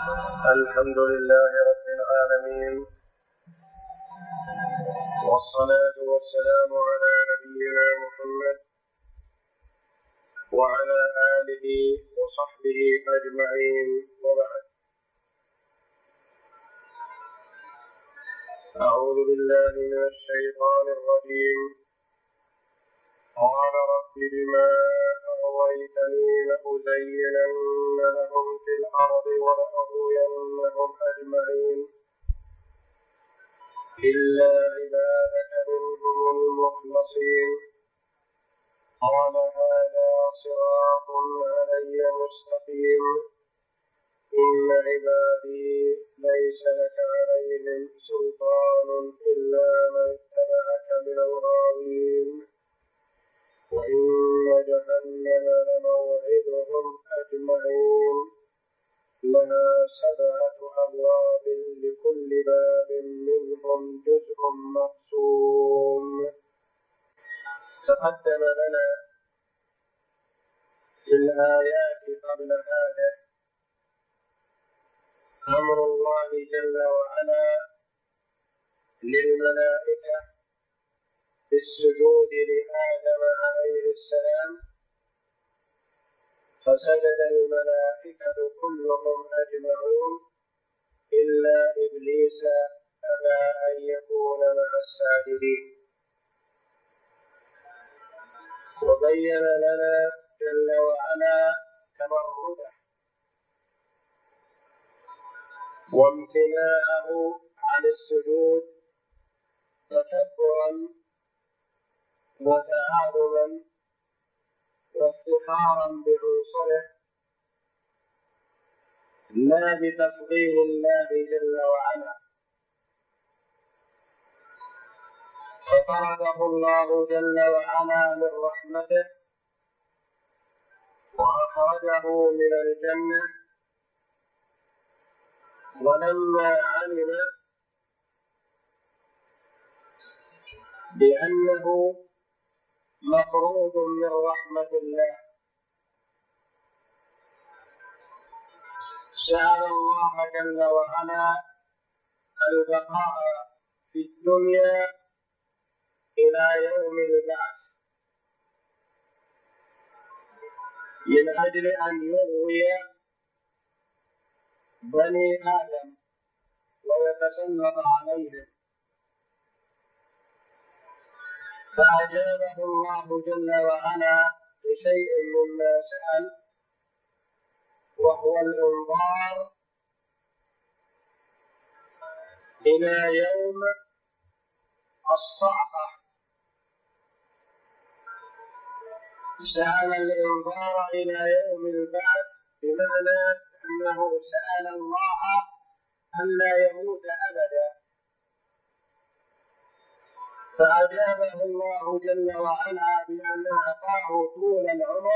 الحمد لله رب العالمين، والصلاة والسلام على نبينا محمد وعلى آله وصحبه أجمعين، وبعد. أعوذ بالله من الشيطان الرجيم. قال رب بما أغويتني لأزينن لهم في الأرض ولأغوينهم أجمعين إلا عبادك منهم المخلصين. قال هذا صراط علي مستقيم. إن عبادي ليس لك عليهم سلطان إلا من اتبعك من الغاوين. وإن جهنم لموعدهم أجمعين لها 7 أبواب لكل باب منهم جزء مقسوم. تقدم لنا في الآيات قبل هذا أمر الله جل وعلا للملائكة بالسجود لآدم عليه السلام، فسجد الملائكة كلهم أجمعون إلا إبليس أبى أن يكون مع الساجدين. وبين لنا جل وعلا تمرده وامتناعه عن السجود تكبرا وتعاظما وافتخارا بعنصره، لا بتفضيل الله جل وعلا. فطرده الله جل وعلا من رحمته وأخرجه من الجنة، ولما علم بأنه مطرود من رحمة الله سأل الله جل وعلا البقاء في الدنيا إلى يوم البعث من أجل أن يغوي بني آدم ويتسلط عليهم، فأجابه الله جل وعلا بشيء مما سأل، وهو الإنظار إلى يوم الصعقة. سأل الإنظار إلى يوم البعث بمعنى أنه سأل الله أن لا يموت أبدا، فأجابه الله جل وعلا بأن أعطاه طول العمر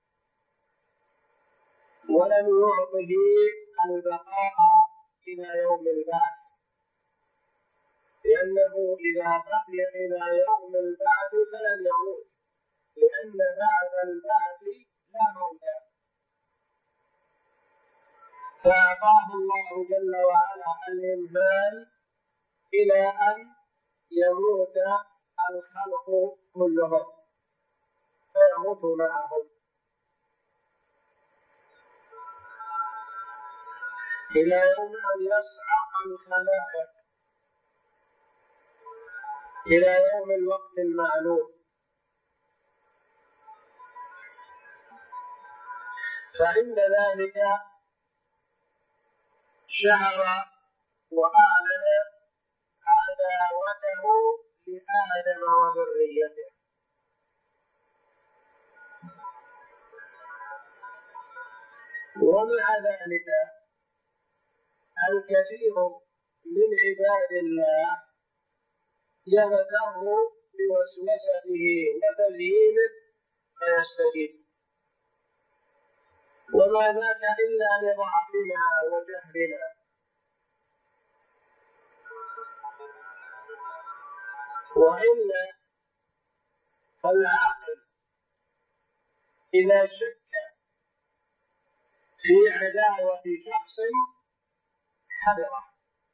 ولم يعطه البقاء إلى يوم البعث، لأنه إذا بقي إلى يوم البعث فلن يموت، لأن بعد البعث لا موت. فأعطاه الله جل وعلا الإمهال إلى أن يموت الخلق كلهم فيموت معهم إلى يوم أن يصعق الخلائق إلى يوم الوقت المعلوم. فعند ذلك شعر وأعلن عداوته لآدم وذريته، ومع ذلك الكثير من عباد الله يغتر بوسوسته وتزيينه فيستجيب، وما ذاك إلا لضعفنا وجهلنا. وإلا فالعاقل إذا شك في عداوة شخص حذره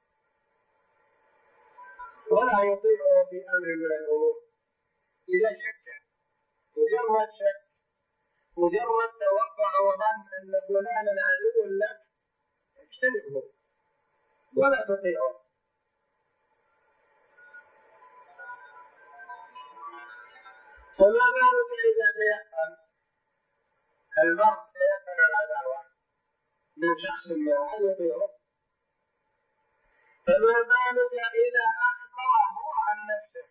ولا يطيعه في أمر من الأمور. إذا شك مجرد شك مجرد توقع وظن أن فلانا عدو لك اجتنبه ولا تطيعه. فما بالك إذا تيقن المرء تيقن العداوة من شخص ما هل يطيعه؟ فما بالك إذا أخبره عن نفسه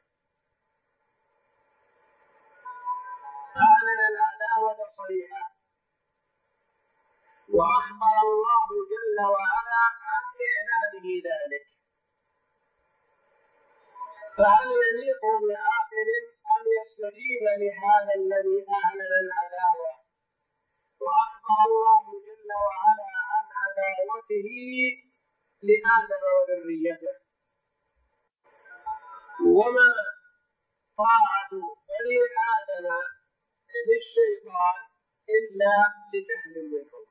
أعلن العداوة صريحة وأخبر الله جل وعلا عن إعلانه ذلك، فهل يليق بعاقل أن يستجيب لهذا الذي أعلن العداوة وأخبر الله جل وعلا عن عداوته لآدم وذريته؟ وما طاعة بني آدم للشيطان إلا لجهل منهم.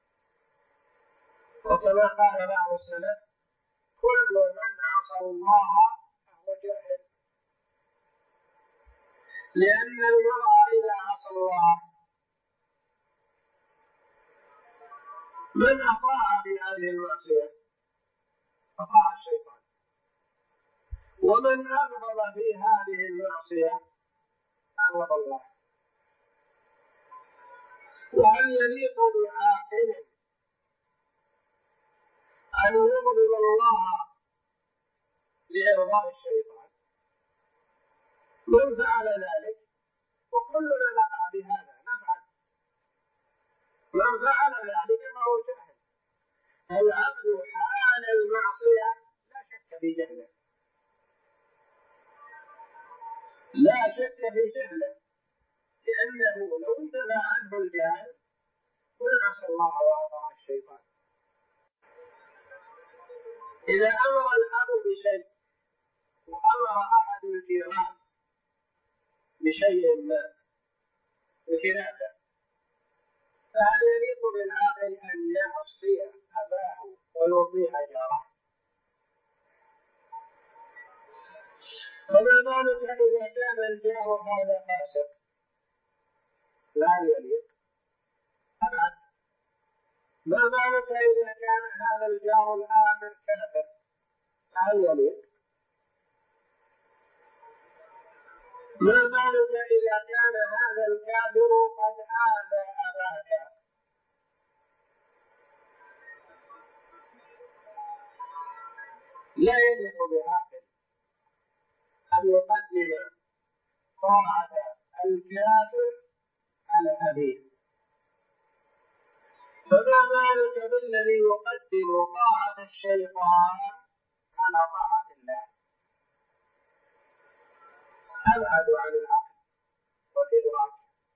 وكما قال بعض السلف كل من عصى الله فهو جاهل، لأن المرء إذا عصى الله من أطاع بهذه المعصية أطاع الشيطان، ومن أغضب في هذه المعصية أغضب الله. وهل يليق بعاقل أن يغضب الله لإرضاء الشيطان؟ من فعل ذلك وكلنا نقع بهذا نفعل، من فعل ذلك فهو جاهل. العبد حال المعصية لا شك في جهله، لا شك في جهله، لأنه لو انتبه عنه الجاهل كل عصى الله وأطاع الشيطان. إذا أمر الأب بشيء وأمر أحد الجيران بشيء ما بخلافه، فهل يليق بالعاقل أن يعصي أباه ويطيع جاره؟ فما بالك إذا كان الجار هذا فاسق؟ لا يليق أبعد. ما بالك إذا كان هذا الجار الآمر كافر؟ لا يليق. ما بالك إذا كان هذا الكافر قد آذى أباك؟ لا يليق بعاقل أن يقدم طاعة الكافر على أبيه. فما بالك بالذي يقدم طاعة الشيطان على طاعة الله؟ أبعد عن العقل والإدراك.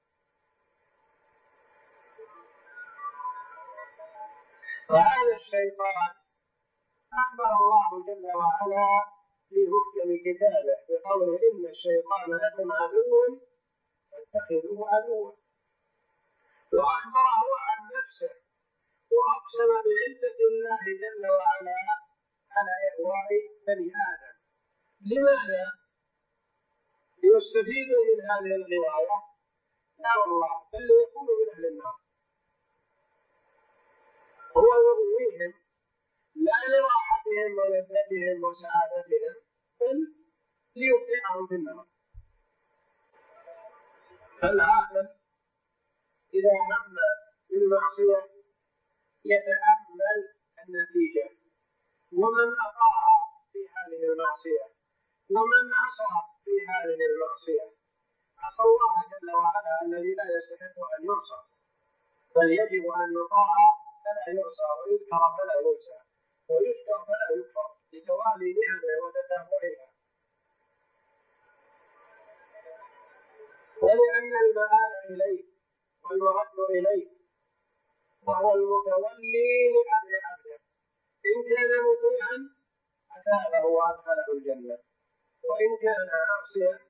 وهذا الشيطان أخبر الله جل وعلا في محكم كتابه بقوله إن الشيطان لكم عدو فاتخذوه عدوا، وأخبره عن نفسه وأقسم بعزة الله جل وعلا على إغواء بني آدم. لماذا؟ ليستفيدوا من هذه الغواية؟ لا والله، بل ليكونوا من أهل النار. هو يغويهم لا لراحتهم ولذتهم وسعادتهم، بل ليوقعهم في النار. فالعاقل إذا هم بالمعصية يتأمل النتيجة، ومن أطاع في هذه المعصية ومن عصى في هذه المعصية. عصى الله جل وعلا الذي لا يستحق أن يعصى، بل يجب أن يطاع فلا يعصى، ويذكر فلا ينسى، ويشكر فلا يكفر لتوالي نعمه وتتابعها. ولأن المآل إليه والمرد إليه، وهو المتولي لأمر عبده، إن كان مطيعا أثابه وأدخله الجنة، وإن كان عاصيا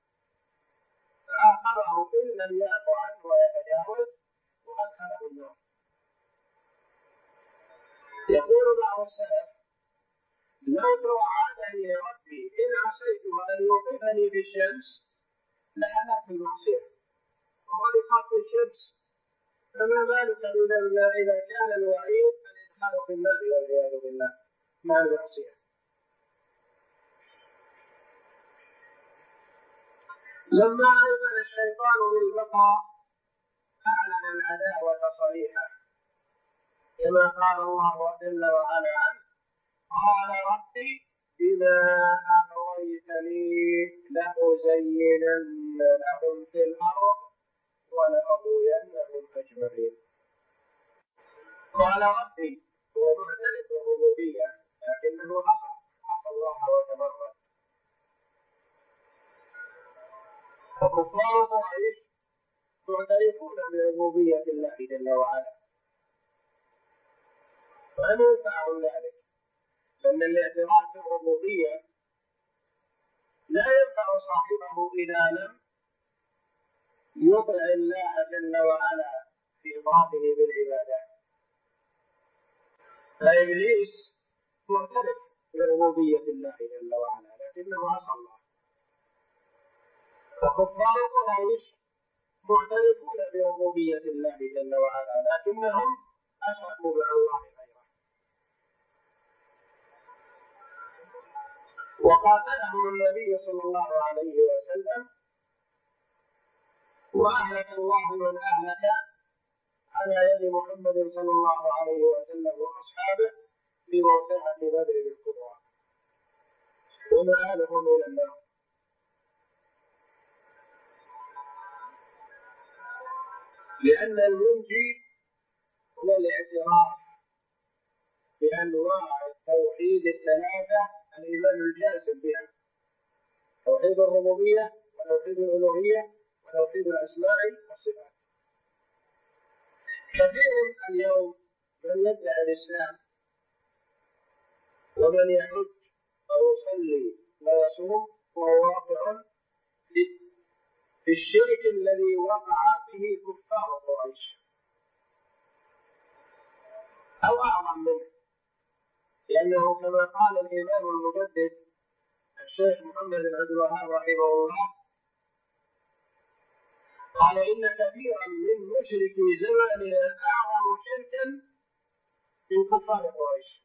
عاقبه إن لم يعفو عنه ويتجاوز وأدخله النار. يقول بعض السلف: لو توعدني ربي إن عصيت أن يوقفني في الشمس لحلفت المعصية، وخلقت في الشمس، فما بالك إذا كان الوعيد الإدخال في النار والعياذ بالله مع المعصية. لما أيقن الشيطان بالبقاء أعلن العداوة صريحا، كما قال الله جل وعلا عنه: قال ربي بما أغويتني لأزينن لهم في الأرض ولأغوينهم أجمعين. قال ربي هو معترف بالربوبية، لكنه عصى الله وتمرد. وكفار قريش معترفون بربوبية الله جل وعلا، فلم ينفعهم ذلك، لأن الاعتراف بالربوبية لا ينفع صاحبه إذا لم يطع الله جل وعلا في إفراده بالعبادة. فإبليس معترف بربوبية الله جل وعلا، لكنه عصى الله. وكفار قريش معترفون بربوبية الله جل وعلا، لكنهم أشركوا مع الله غيره. وقاتلهم النبي صلى الله عليه وسلم، وأهلك الله من أهلك على يد محمد صلى الله عليه وسلم وأصحابه في موقعة بدر الكبرى، ومآلهم إلى النار. لأن المنجي هو الاعتراف بأنواع التوحيد الثلاثة الإيمان الجازم بها: توحيد الربوبية، وتوحيد الألوهية، وتوحيد الأسماء والصفات. كثير اليوم من يدعي الإسلام ومن يحج ويصلي ويصوم وهو واقع في الشرك الذي وقع به كفار قريش أو أعظم منه، لأنه كما قال الإمام المجدد الشيخ محمد بن عبد الوهاب رحمه الله: قال إن كثيرا من مشركي زماننا أعظم شركا من كفار قريش.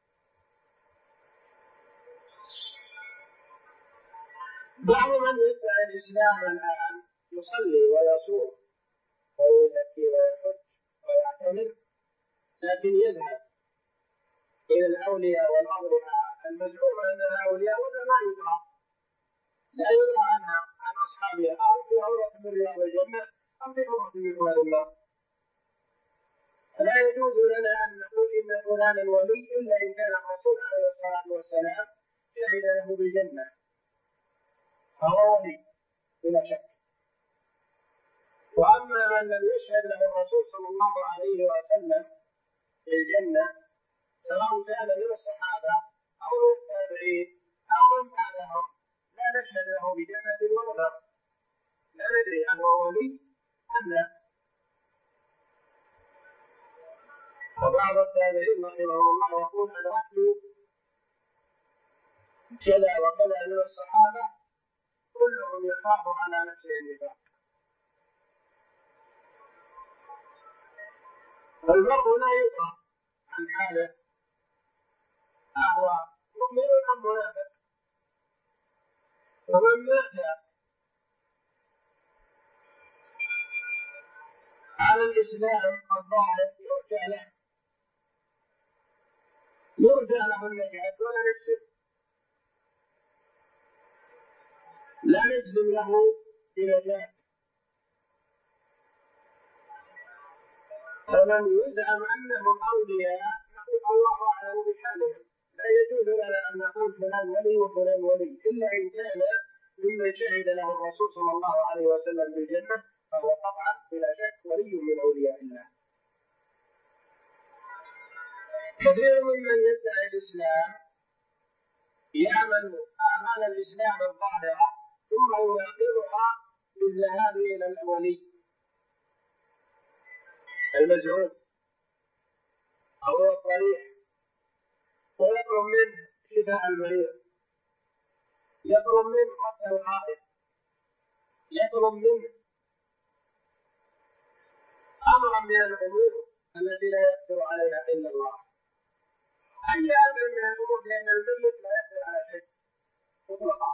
بعض من يدعي الإسلام الآن يصلي ويصوم ويزكي ويحج ويعتمر، لكن يذهب إلى الأولياء والأضرحة المزعوم أنها أولياء ولا ما يدرى، لا يدرى عنها عن أصحابها، أو في روضة من رياض الجنة أو في روضة من رياض النار. فلا يجوز لنا أن نقول إن فلانا ولي إلا إن كان الرسول عليه الصلاة والسلام شهد له بالجنة، فهو ولي بلا شك. وأما من لم يشهد له الرسول صلى الله عليه وسلم بالجنة، سواء كان من الصحابة أو من التابعين أو من بعدهم، لا نشهد له بجنة ولا نار، لا ندري هل هو ولي أم لا. وبعض التابعين رحمه الله يقول: أدركت كذا وكذا من الصحابة كلهم يخاف على نفسه النفاق. فالمرء لا يدرى عن حاله أهو مؤمن أم منافق، ومن مات على الإسلام الظاهر يرجى له النجاة ولا نجزم، لا نجزم له بنجاة. فمن يزعم أنهم أولياء نقول الله أعلم بحالهم، لا يجوز لنا أن نقول فلان ولي وفلان ولي إلا إن كان ممن شهد له الرسول صلى الله عليه وسلم بالجنة، فهو طبعا بلا شك ولي من أولياء الله. كثير ممن يدعي الإسلام يعمل أعمال الإسلام الظاهرة ثم يناقضها بالذهاب إلى الولي المزعوم أو الطريق يطلب منه شفاء المريض، يطلب منه قتل القائد، يطلب منه أمرا من الأمور التي لا يقدر عليها إلا الله. أي أمر من الأمور، لأن الميت لا يقدر على شيء مطلقا.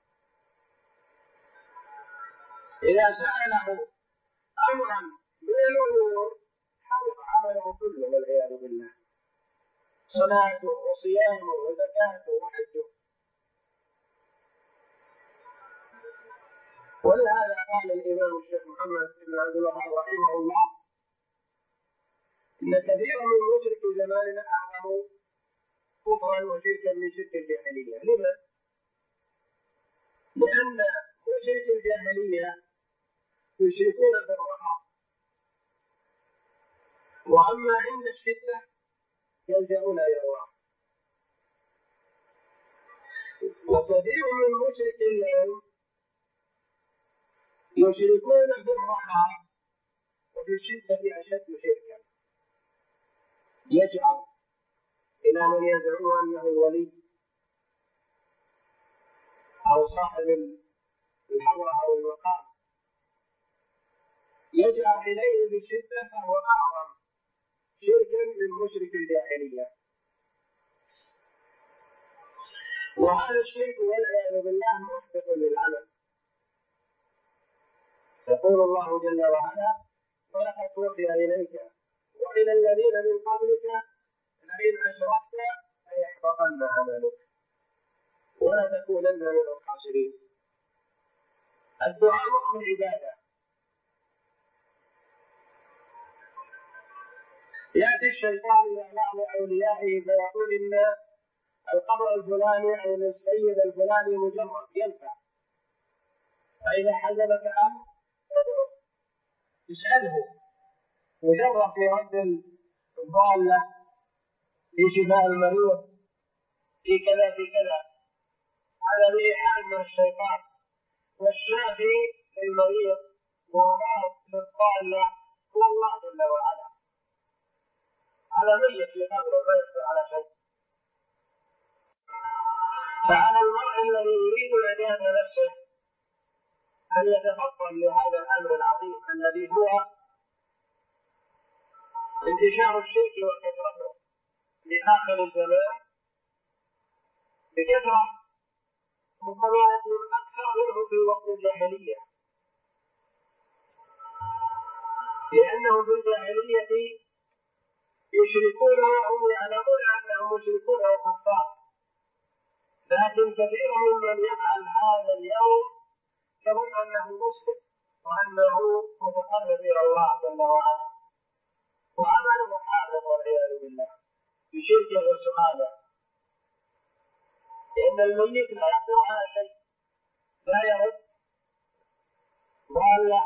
إذا سأله أمرا من الأمور حبط عمله كله والعياذ بالله، صلاته وصيامه وزكاته وحجه. ولهذا قال الإمام الشيخ محمد بن عبد الوهاب رحمه الله: إن كثيرا من مشرك زماننا أعظم كفرا وشركا من شرك الجاهلية. لما؟ لأن مشرك الجاهلية يشركون بالرخاء، وأما عند الشدة يلجأون إلى الله. وكثير من مشرك اليوم يشركون بالرخاء وفي الشدة أشد شركا، يجعل إلى من يزعم أنه الولي أو صاحب الحضرة أو المقام، يجعل إليه بالشدة، فهو أعظم شركا من مشرك الجاهلية. وهذا الشرك والعياذ بالله محبط للعمل. يقول الله جل وعلا: ولقد أوحي إليك وإلى الذين من قبلك لئن أشركت ليحبطن عملك ولتكونن من الخاسرين. الدعاء مخ العبادة. يأتي الشيطان إلى بعض أوليائه فيقول إن القبر الفلاني أو السيد الفلاني مجرد ينفع، فإذا حزبك أمر اسأله، مجرد في رد الضالة، في شفاء المريض، في كذا في كذا. هذا بإيحاء من الشيطان. والشافي للمريض والراد للضالة هو الله جل وعلا. على ميت في قبره ما يقدر على شيء. فعلى المرء الذي يريد نجاة نفسه أن يتفطن لهذا الأمر العظيم الذي هو انتشار الشرك وكثرته لآخر الزمان بكثرة، ربما يكون أكثر منه في وقت الجاهلية، لأنهم في الجاهلية يشركون وهم يعلمون أنهم مشركون وكفار، لكن كثير ممن يفعل هذا اليوم يظن أنه مسلم وأنه متقرب إلى الله جل وعلا، وعمله حاضر والعياذ بالله بشركه وسؤاله، لأن الميت لا يقدر على شيء، لا يرد ضالة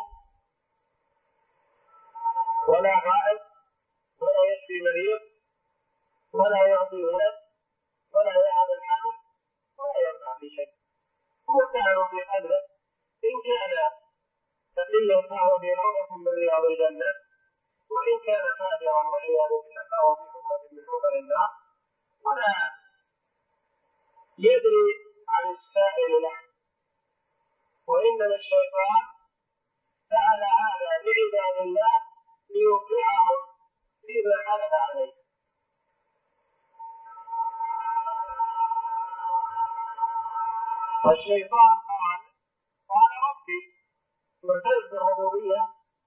ولا غائب ولا يشفي مريض ولا يعطي ولد ولا يهب الحمل ولا ينفع بشيء. هو كان في قدره، إن كان تقيا فهو في روضة من رياض الجنة، وإن كان فاجرا والعياذ بالله فهو في حفرة من حفر النار، ولا يدري عن السائل له. وإنما الشيطان فعل هذا بعباد الله ليوقعهم فيما حلف عليه. والشيطان قال ربي، وارتد بالربوبية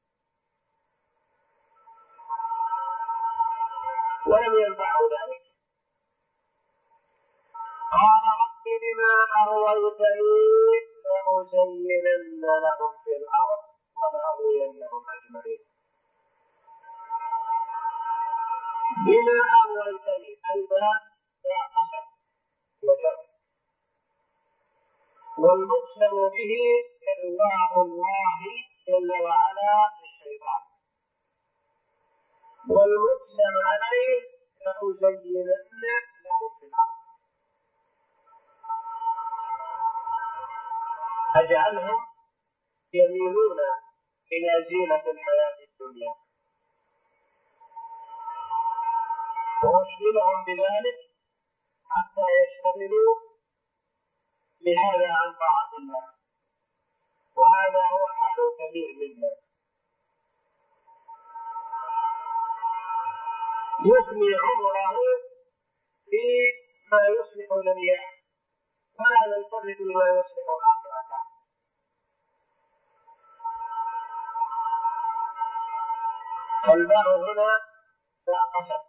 ولم ينفعه ذلك. قال رب بما أغويتني لأزينن لهم في الأرض ولأغوينهم أجمعين. بما أغويتني الباء يا قسم وجر، والمقسم به إغواء الله جل وعلا للشيطان، والمقسم عليه لأزينن لهم في الأرض، أجعلهم يميلون إلى زينة الحياة الدنيا، وأشغلهم بذلك حتى يشتغلوا بهذا عن طاعة الله، وهذا هو حال كثير منا، يفني عمره فيما يصلح دنياه ولا يلتفت لما يصلح آخرته. فالباء هنا باء قسم،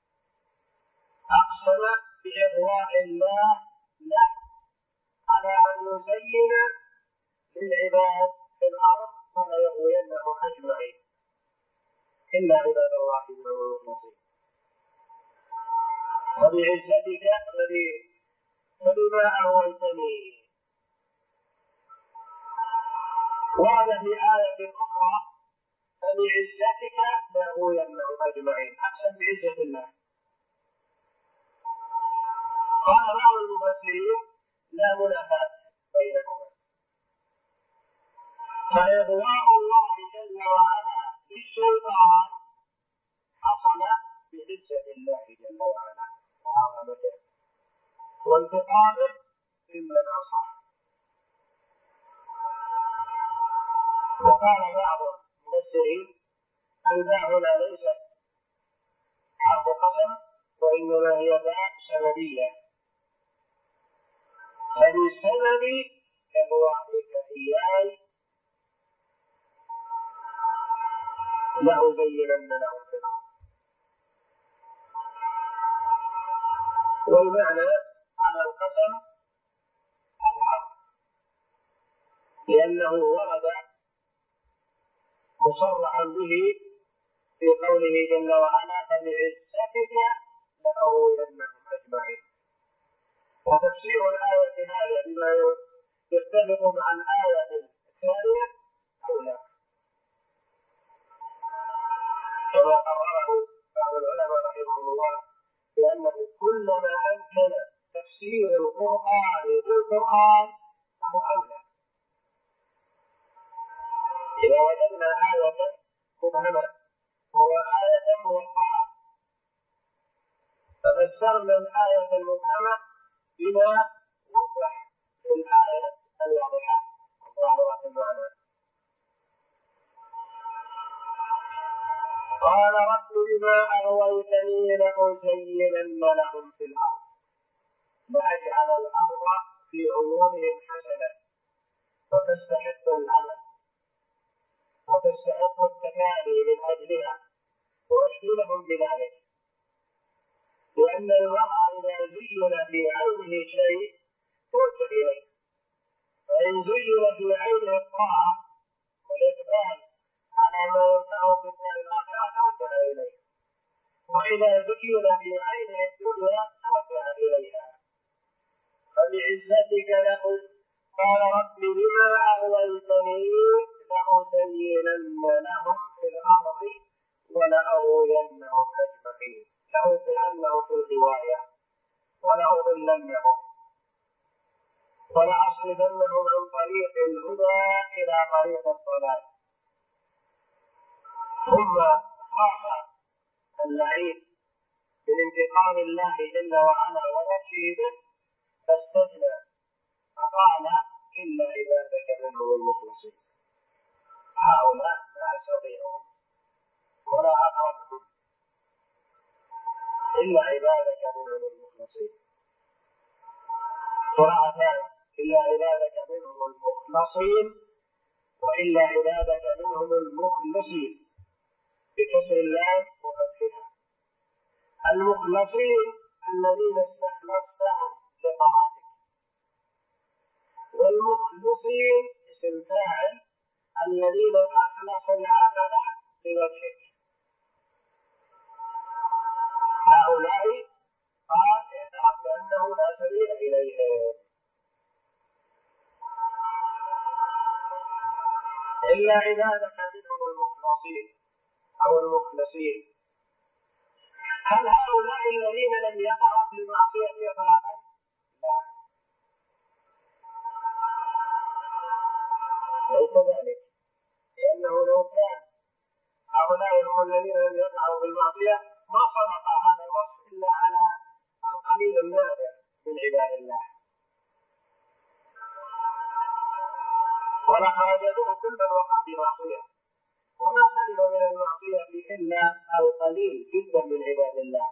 أقسم بإغواء الله له على أن يزين للعباد في الأرض وليغوينهم أجمعين إلا عباد الله منهم المخلصين. فبعزتك فبما أغويتني. ورد في آية أخرى فبعزتك لأغوينهم أجمعين، أقسم بعزة الله. قال بعض المفسرين لا منافاة بينهما، فإغواء الله جل وعلا للشيطان حصل بعزة الله جل وعلا وعظمته وانتقامه ممن عصاه. وقال بعض المفسرين الباء هنا ليست حرف قسم وإنما هي باء سببية، فبسبب إغوائك إياي لأزينن لهم في الأرض. والمعنى على القسم أظهر، لأنه ورد مصرحا به في قوله جل وعلا فبعزتك لأغوينهم أجمعين. وتفسير الآية هذا بما يتفق مع الآية الثانية أولى، كما قرره بعض العلماء رحمهم الله بأنه كلما أمكن تفسير القرآن بالقرآن فهو أولى. إذا وجدنا آية مبهمة وآية موضحة ففسرنا الآية المبهمة بما وضح في الآية الواضحة الظاهرة المعنى. قال رب بما أغويتني لأزينن لهم في الأرض وأجعل الأرض في عيونهم حسنة وتستحق العمل وتستحق التكالي من أجلها وأشغلهم بذلك، لأن المرء إذا زين في عينه شيء توجه إليه، فإن زين في عينه الطاعة والإقبال على ما ينفعه في الدار الآخرة توجه إليه، وإذا زين في عينه الدنيا توجه إليها. فبعزتك له قال رب بما أغويتني لأزينن لهم في الأرض ولأغوينهم أجمعين، لأوقعنهم في الغواية ولأضلنهم ولأصرفنهم عن طريق الهدى إلى طريق الضلال. ثم خاف اللعين من انتقام الله جل وعلا ونفسه به فاستثنى فقال إلا عبادك منهم المخلصين، هؤلاء لا أستطيعهم ولا أقربهم إلا عبادك منهم المخلصين. قراءتان إلا عبادك منهم المخلصين وإلا عبادك منهم المخلصين بكسر اللام وفتحها. المخلصين الذين استخلصتهم لطاعتك، والمخلصين اسم فاعل الذين أخلصوا العمل لوجهك. هؤلاء قال اعترف بأنه لا سبيل إليهم إلا عبادك منهم المخلصين أو المخلصين. هل هؤلاء الذين لم يقعوا في المعصية إطلاقا؟ لا، ليس ذلك، لأنه لو كان هؤلاء هم الذين لم يقعوا في المعصية ما صدق هذا الوصف إلا على القليل النادر عباد الله، ولخرج منه كل من وقع في معصية، وما سلم من المعصية إلا القليل جدا من عباد الله.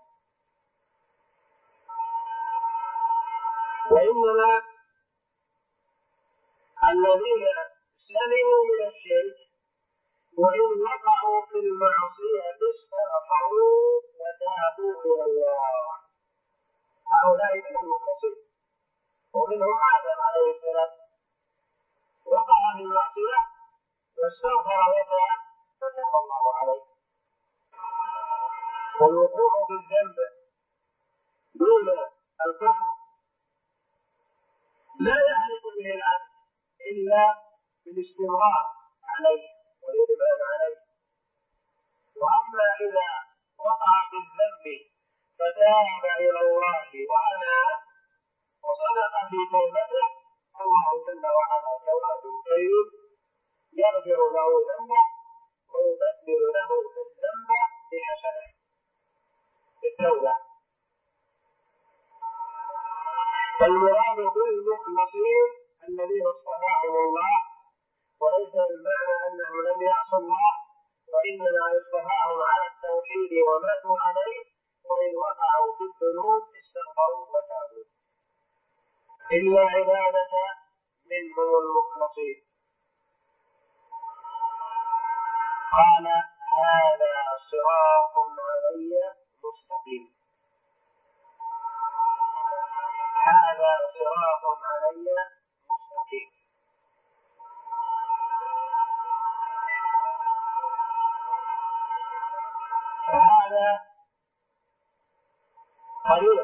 وإنما الذين سلموا من الشرك وإن وقعوا في المعصية استغفروا وتابوا إلى الله، هؤلاء من المخلصين. ومنهم آدم عليه السلام وقع في المعصية واستغفر وتاب فتاب الله عليه. والوقوع في الذنب دون الكفر لا يحدث به العبد إلا بالاستمرار عليه والإدمان عليه. وأما إذا وقع في الذنب فتاب إلى الله وأناب وصدق في توبته، الله جل وعلا جواد كريم يغفر له ذنبه ويبدل له الذنب بحسنه بالتوبة. فالمراد بالمخلصين الذين اصطفاهم الله، وليس المعنى أنهم لم يعصوا الله، وإنما اصطفاهم على التوحيد وماتوا عليه، وإن وقعوا في الذنوب استغفروا وتابوا، إلا عبادة منهم المخلصين. قال هذا صراط علي مستقيم، هذا صراط علي مستقيم. فهذا طريق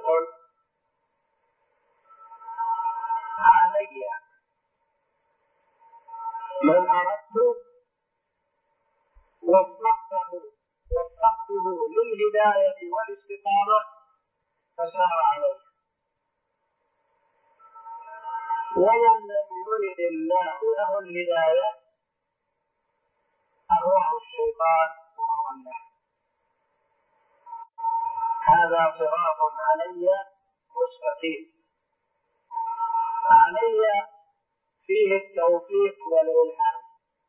علي من أردت وفقته للهداية والاستقامة فسار عليه، ومن لم يرد الله له الهداية أغواه الشيطان وأضله. هذا صراط علي مستقيم، علي فيه التوفيق والإلهام.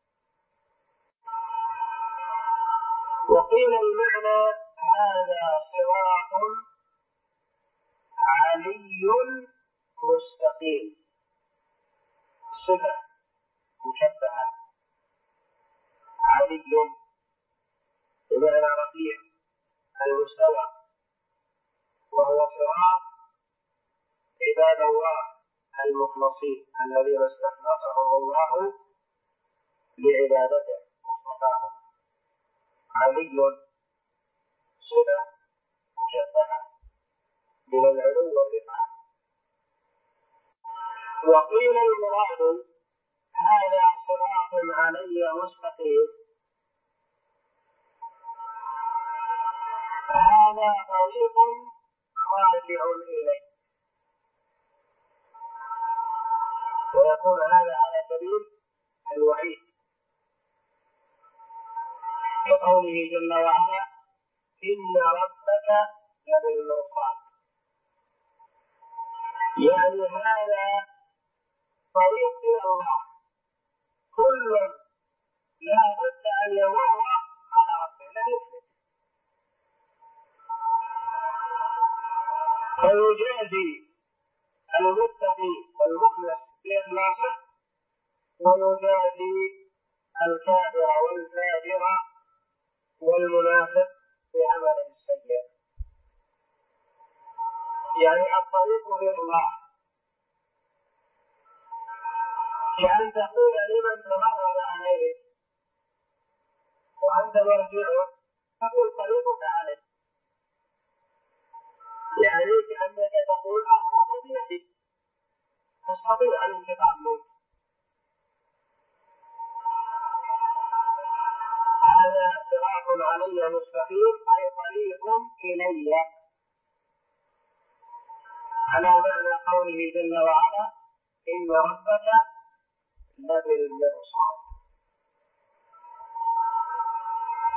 وقيل المعنى هذا صراط علي مستقيم، صفة مشبهة، علي بمعنى رفيع المستوى، وهو صراط عباد الله المخلصين الذين استخلصهم الله لعبادته واصطفاهم. علي صفة مشبهة من العلو والرفعة. وقيل المراد هذا صراط علي مستقيم، هذا طريق راجع إليه، ويكون هذا على سبيل الوعيد، كقوله جل وعلا إن ربك لبالمرصاد، يعني هذا طريق إلى الله، كل لا بد أن يمر على ربه لن يفلت، فيجازي المتقي والمخلص بإخلاصه، ويجازي الكافر والفاجر والمنافق بعمله السيء. يعني الطريق إلى الله كأن تقول لمن تمرد عليه وأنت مرجعه تقول طريقك عليه، يعني كأنك تقول أمرك بيدك تستطيع الانتقام منك. هذا صراط علي مستقيم أي طريق إلي، على معنى قوله جل وعلا إن ربك لبالمرصاد،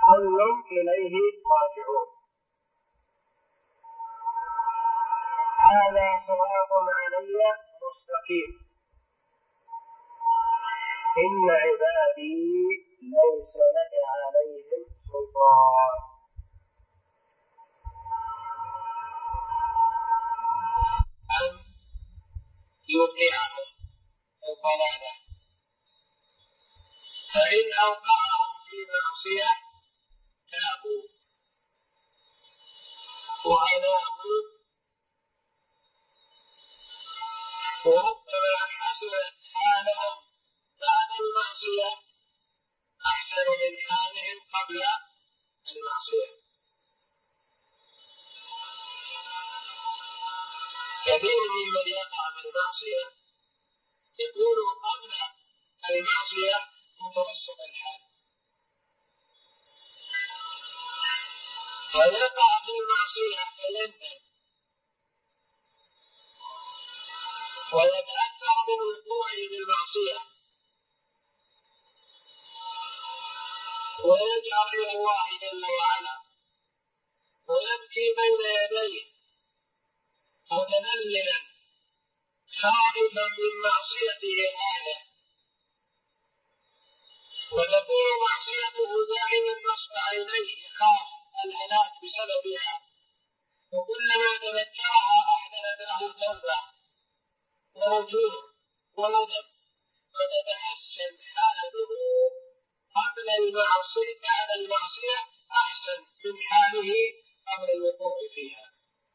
كل إليه راجعون. هذا صراط علي مستقيم إن عبادي ليس لك عليهم سلطان. أن يوقعهم الضلالة، فإن أوقعهم في معصية تابوا وأنابوا وربما حسنت حالهم بعد المعصية أحسن من حالهم قبل المعصية. كثير ممن يقع في المعصية يكون قبل المعصية متوسط الحال، فيقع في المعصية فيندم ويتأثر من وقوعه بالمعصية ويجأر إلى الله جل وعلا ويبكي بين يديه متذللا خائفا من معصيته هذه، وتكون معصيته دائما نصب عينيه يخاف الهلاك بسببها، وكلما تذكرها أحدثت له توبة ورجوع وندم، فتتحسن حاله قبل المعصية بعد المعصية أحسن من حاله قبل الوقوع فيها.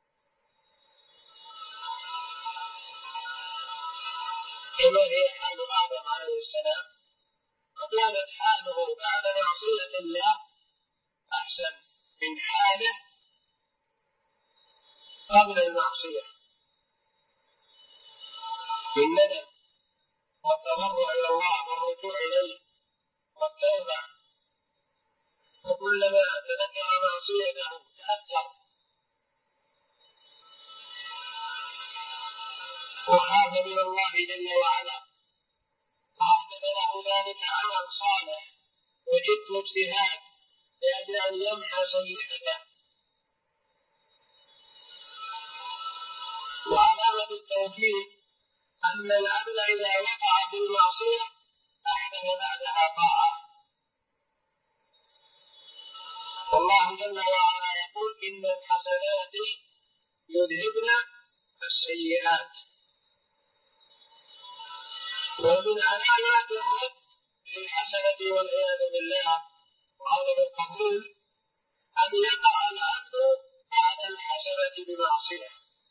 كما هي حال آدم عليه السلام، وكانت حاله بعد معصية الله أحسن من حاله قبل المعصية، بالندم والتضرع إلى الله والرجوع إليه والتوبة، وكلما تذكر معصيته تأثر وخاف من الله جل وعلا، وأحدث له ذلك عمل صالح وجد واجتهاد لأجل أن يمحى سيئته. وعلامة التوفيق أن العبد إذا وقع في المعصية أحدث بعدها طاعة، والله جل وعلا يقول إن الحسنات يذهبن السيئات. ومن علامات الرد للحسنة والعياذ بالله وعدم القبول أن يقع العبد بعد الحسنة بمعصية،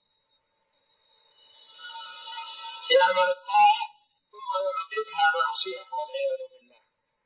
يعمل الطاعة ثم يعقبها معصية والعياذ بالله.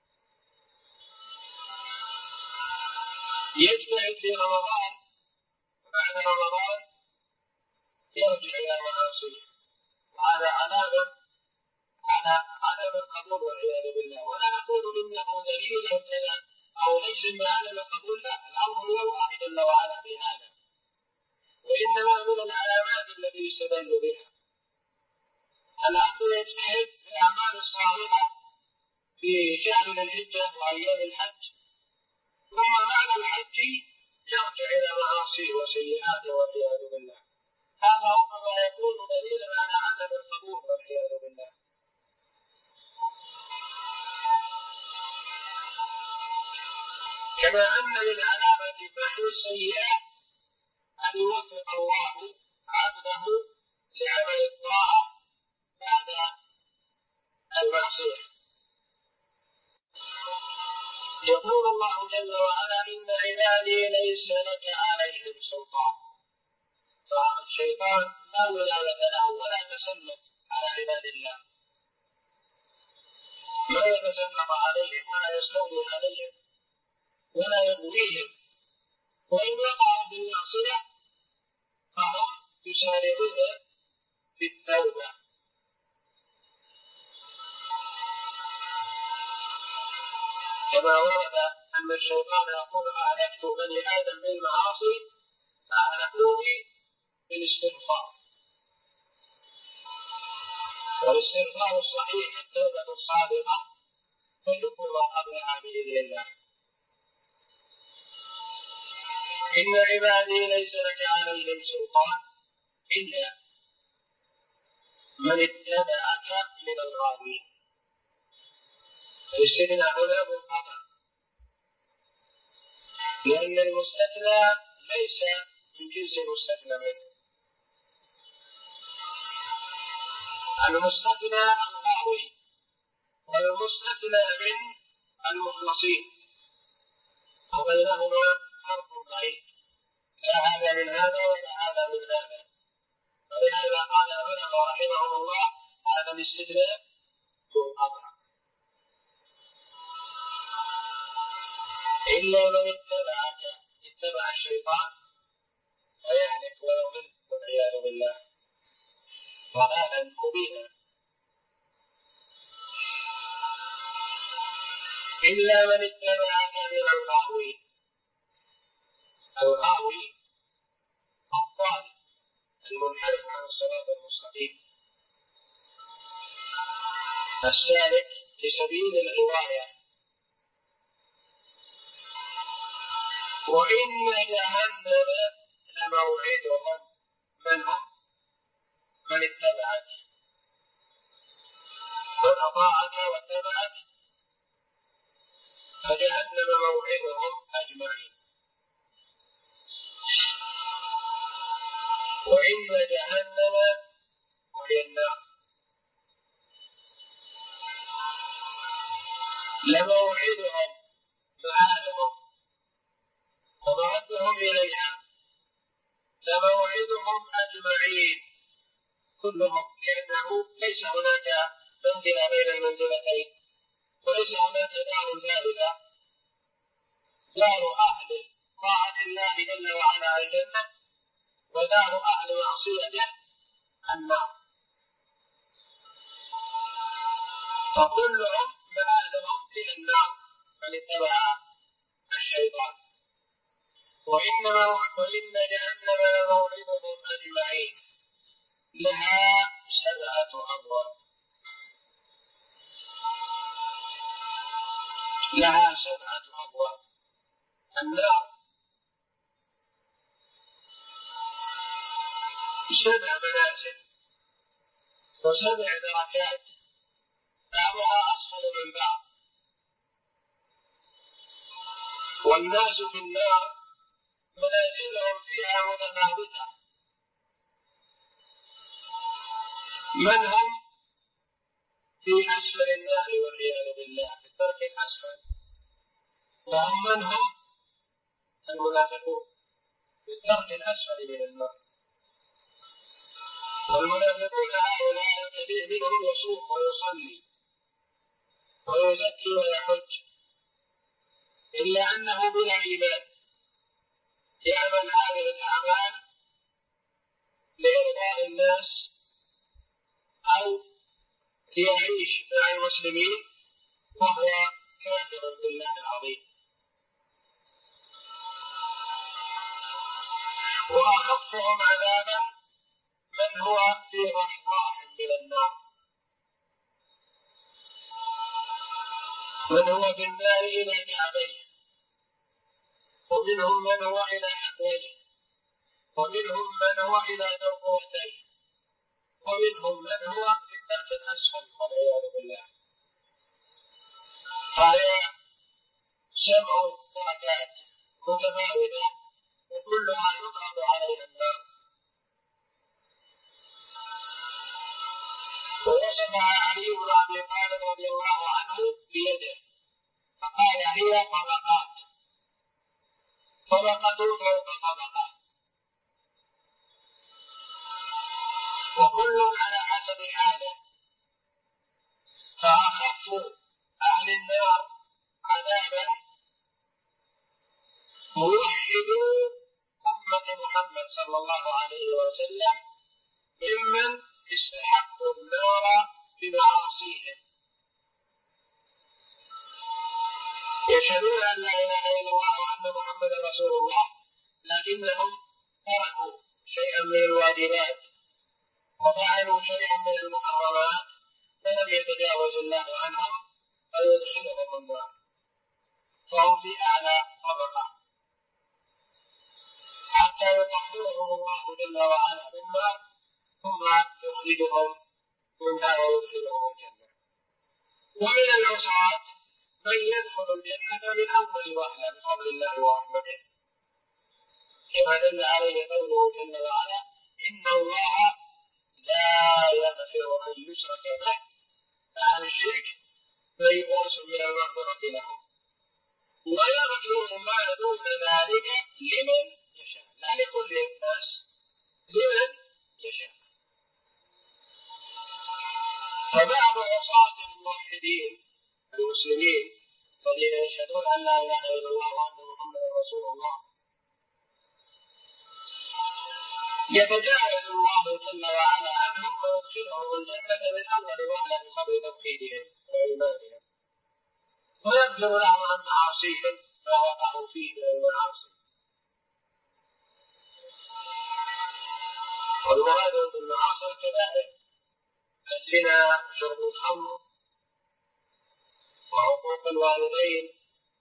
يجتهد في رمضان وبعد رمضان يرجع إلى معاصيه، وهذا علامة على عدم القبول والعياذ بالله. ولا نقول إنه دليل أو كذا أو ليس من عدم القبول، لا، الأمر هو الله جل وعلا بهذا، وإنما من العلامات التي يستدل بها. العبد يجتهد في الأعمال الصالحة في شهر الحجة وأيام الحج، ثم بعد الحج يرجع إلى معاصيه وسيئاته والعياذ بالله. هذا ربما يكون دليلا على عدم القبول والعياذ بالله. كما أن من علامة محو السيئة أن يوفق الله عبده لعمل الطاعة بعد المعصية. يقول الله جل وعلا إن عبادي ليس لك عليهم سلطان، فالشيطان لا ولاية له ولا تسلط على عباد الله، لا يتسلط عليهم ولا يستولي عليهم ولا يغويهم، وإن وقعوا في المعصية فهم يسارعون في التوبة. كما ورد أن الشيطان يقول أهلكت بني آدم بالمعاصي فأهلكوني بالاستغفار. والاستغفار الصحيح التوبة الصادقة تجب ما قبلها بإذن الله. إن عبادي ليس لك عليهم سلطان إلا من اتبعك من الغاوين. الاستثناء هنا منقطع، لأن المستثنى ليس من جنس المستثنى منه. المستثنى الغاوي والمستثنى من المخلصين، وبينهما فرق ضعيف، لا هذا من هذا ولا هذا من هذا. ولهذا قال العلماء رحمهم الله هذا الاستثناء منقطع. إلا من اتبع الشيطان فيهلك ويضل والعياذ بالله ضلالا مبينا. إلا من اتبعك من الغاوين. الغاوي الضال المنحرف عن الصراط المستقيم، السالك لسبيل الغواية. وإن جهنم لموعدهم. من هم؟ من اتبعك، من أطاعك واتبعك، فجهنم موعدهم أجمعين. وإن جهنم وهي النار لموعدهم معادهم ومردهم إليها، لموعدهم أجمعين كلهم، لأنه ليس هناك منزلة بين المنزلتين، وليس هناك دار ثالثة، دار أهل طاعة الله جل وعلا الجنة، ودار أهل معصيته النار، فكلهم مآلهم إلى النار من اتبع الشيطان. وإن جهنم لموعدهم أجمعين لها 7 أبواب. لها 7 أبواب. النار 7 منازل و7 دركات، بعضها أسفل من بعض، والناس في النار منازلهم فيها متفاوتة. من هم في أسفل النار والعياذ بالله، في الدرك الأسفل، وهم من هم المنافقون في الدرك الأسفل من النار. والمنافقون هؤلاء الكثير منهم يصوم ويصلي ويزكي ويحج، إلا أنه بلا إيمان، يعمل هذه الأعمال لإرضاء الناس أو ليعيش مع المسلمين وهو كافر بالله العظيم. وأخفهم عذابا من هو في رحضاح من النار، من هو في النار إلى كعبيه، ومنهم من هو إلى حقويه، ومنهم من هو إلى ترقوتيه، ومنهم من هو في الدرك الأسفل والعياذ بالله. فهي 7 دركات متفاوتة وكلها يطلق عليها النار. ووصفها علي بن أبي طالب رضي الله عنه بيده فقال هي طبقات، طبقة فوق طبقة، وكل على حسب حاله. فأخف أهل النار عذابا موحدو أمة محمد صلى الله عليه وسلم ممن استحقوا النار بمعاصيهم، يشهدون أن لا إله إلا الله وأن محمدا رسول الله، لكنهم تركوا شيئا من الواجبات وفعلوا شيئا من المحرمات فلم يتجاوز الله عنهم فيدخلهم النار، فهم في أعلى طبقة، حتى حتى يطهرهم الله جل وعلا بالنار ثم يخرجهم منها ويدخلهم الجنة. ومن العصاة من يدخل الجنة من أول وهلة بفضل الله ورحمته، كما دل عليه قوله جل وعلا: إن الله لا يغفر أن يشرك به، فعن الشرك فيئوس من المغفرة لهم، ويغفر ما دون ذلك لمن يشاء، لا لكل الناس، لمن يشاء. فبعض عصاة الموحدين المسلمين الذين يشهدون أن لا إله إلا الله وأن محمدا رسول الله يتجاوز الله جل وعلا عنهم ويدخلهم الجنة من أول وهلة بفضل توحيدهم وإيمانهم، ويغفر لهم عن معاصيهم ما وقعوا فيه من المعاصي. والمراد بالمعاصي الكبائر: الزنا، شرب الخمر، وعقوق الوالدين،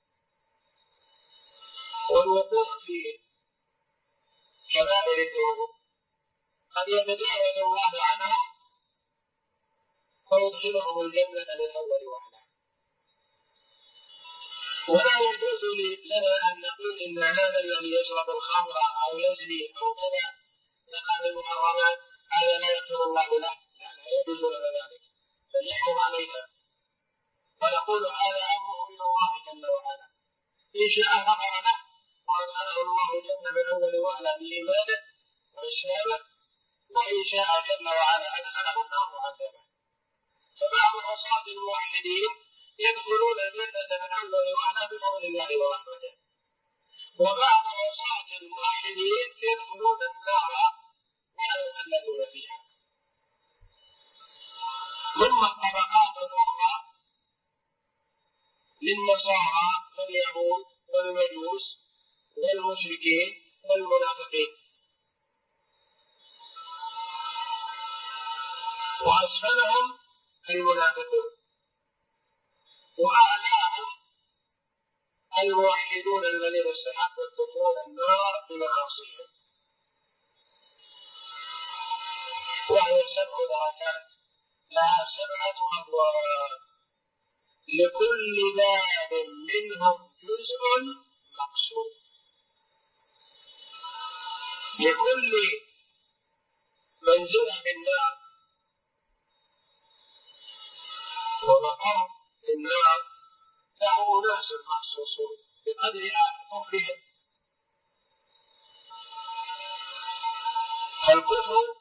والوقوع في كبائر الذنوب قد يتجاوز الله عنهم ويدخلهم الجنة من أول وهلة. ولا يجوز لنا أن نقول إن هذا الذي يشرب الخمر أو يزني أو كذا يقع من المحرمات هذا لا يغفر الله له، لا يجوز لنا ذلك، بل يحكم علينا ونقول هذا أمره إلى الله جل وعلا، إن شاء غفر له وأدخله الله الجنة من أول وهلة بإيمانه وإسلامه، وإن شاء جل وعلا أدخله النار وعذبه. فبعض عصاة الموحدين يدخلون الجنة من أول وهلة بفضل الله ورحمته، وبعض عصاة الموحدين يدخلون النار ولا يخلدون فيها. ثم الطبقات الأخرى للنصارى واليهود والمجوس والمشركين والمنافقين، وأسفلهم المنافقون، وأعلاهم الموحدون الذين استحقوا الدخول النار بمعاصيهم. وهي 7 دركات لها 7 أبواب، لكل باب منهم جزء مقسوم، لكل منزلة في النار ومقر في النار له أناس مخصوصون بقدر كفرهم. فالكفر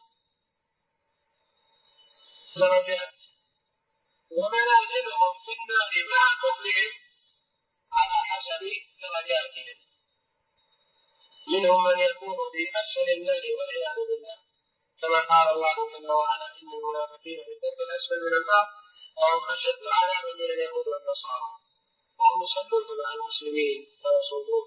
درجات، ومنازلهم في النار مع كفرهم على حسب درجاتهم، منهم من يكون في أسفل النار والعياذ بالله، كما قال الله جل وعلا: إن المنافقين في الدرك الأسفل من النار وهم أشد عذابا من اليهود والنصارى وهم يصلون مع المسلمين ويصومون،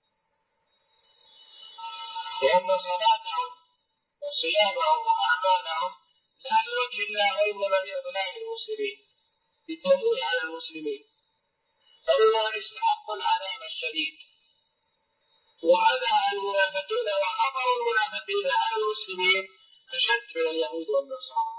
لأن صلاتهم وصيامهم وأعمالهم لا لوجه الله وإنما لإضلال المسلمين، للتمويه على المسلمين، فلذلك استحقوا العذاب الشديد. وأذى المنافقين وخطر المنافقين على المسلمين أشد من اليهود والنصارى،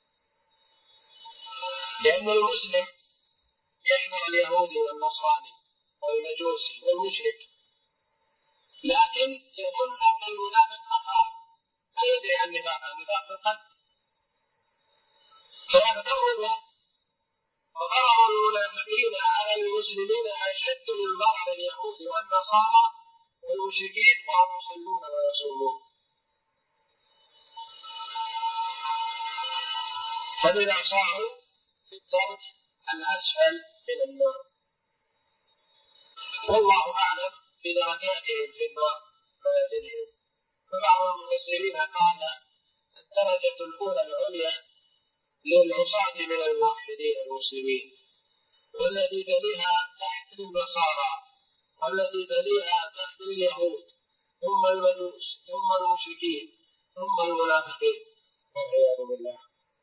لأن المسلم يحضر اليهودي والنصراني والمجوسي والمشرك، لكن يظن أن المنافق أخاه، لا يدري عن النفاق في القلب، فيغتر به. وضرر المنافقين على المسلمين أشد من ضرر اليهود والنصارى والمشركين وهم يصلون ويصومون. فلذا صاروا في الدرك الأسفل من النار، والله أعلم بدرجاتهم في النار منازلهم. فبعض المفسرين قال: الدرجة الأولى العليا للعصاة من الموحدين المسلمين، والتي تليها تحت النصارى، والتي تليها تحت اليهود، ثم المجوس، ثم المشركين، ثم المنافقين والعياذ بالله.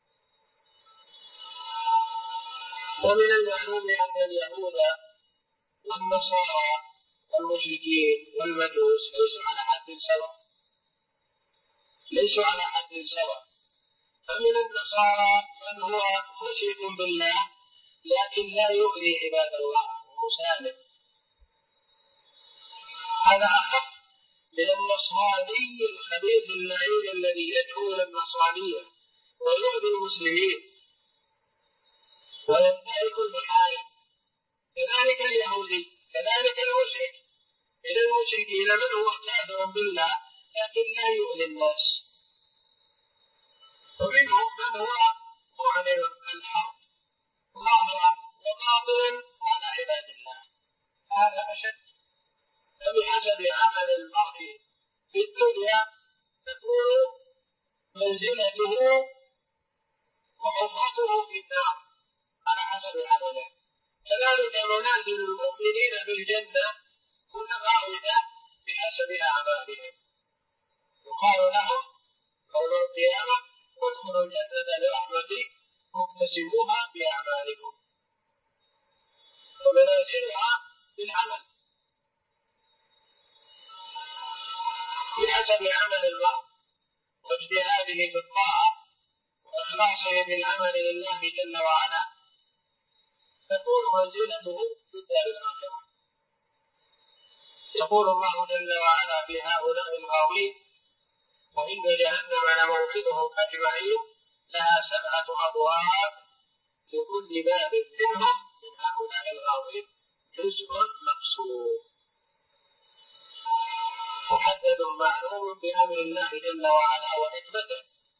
ومن المعلوم أن اليهود والنصارى والمشركين والمجوس ليسوا على حد سواء، ليسوا على حد سواء. فمن النصارى من هو مشرك بالله لكن لا يؤذي عباد الله ومسالم، هذا أخف من النصراني الخبيث اللعين الذي يدعو إلى النصرانية ويؤذي المسلمين وينتهك المحارم. كذلك اليهودي، كذلك المشرك. من المشركين من هو كافر بالله لكن لا يؤذي الناس، ومنهم من هو معلن الحرب ظاهرا وباطنا على عباد الله، هذا أشد. فبحسب عمل المرء في الدنيا تكون منزلته وحفرته في النار على حسب عمله. كذلك منازل المؤمنين في الجنة متفاوتة بحسب أعمالهم. يقال لهم يوم القيامة ادخلوا الجنة برحمتي واكتسبوها بأعمالكم، ومنازلها بالعمل بحسب عمل المرء واجتهاده في الطاعة وإخلاصه في العمل لله جل وعلا تكون منزلته في الدار الآخرة. يقول الله جل وعلا في هؤلاء الغاوين: وإن جهنم لموعدهم أجمعين لها 7 أبواب لكل باب منهم من هؤلاء الغاوين جزء مقسوم، محدد معلوم بأمر الله جل وعلا وحكمته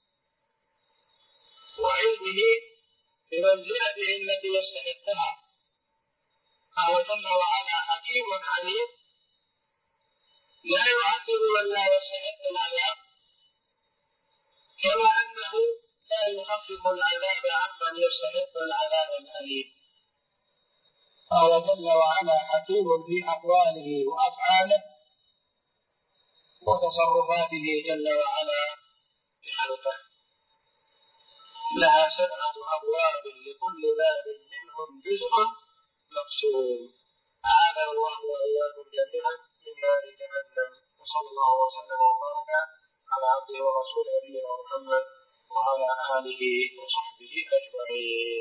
وعلمه بمنزلته التي يستحقها. فهو جل وعلا حكيم عليم لا يعذب من لا يستحق العذاب، كما أنه لا يخفف العذاب عمن يستحق العذاب الأليم. فهو جل وعلا حكيم في أقواله وأفعاله وتصرفاته جل وعلا بخلقه. لها 7 أبواب لكل باب منهم جزء مقسوم. أعاذنا الله وإياكم جميعا من نار جهنم. وصلى الله وسلم وبارك على عبده ورسوله نبينا محمد وعلى آله وصحبه أجمعين.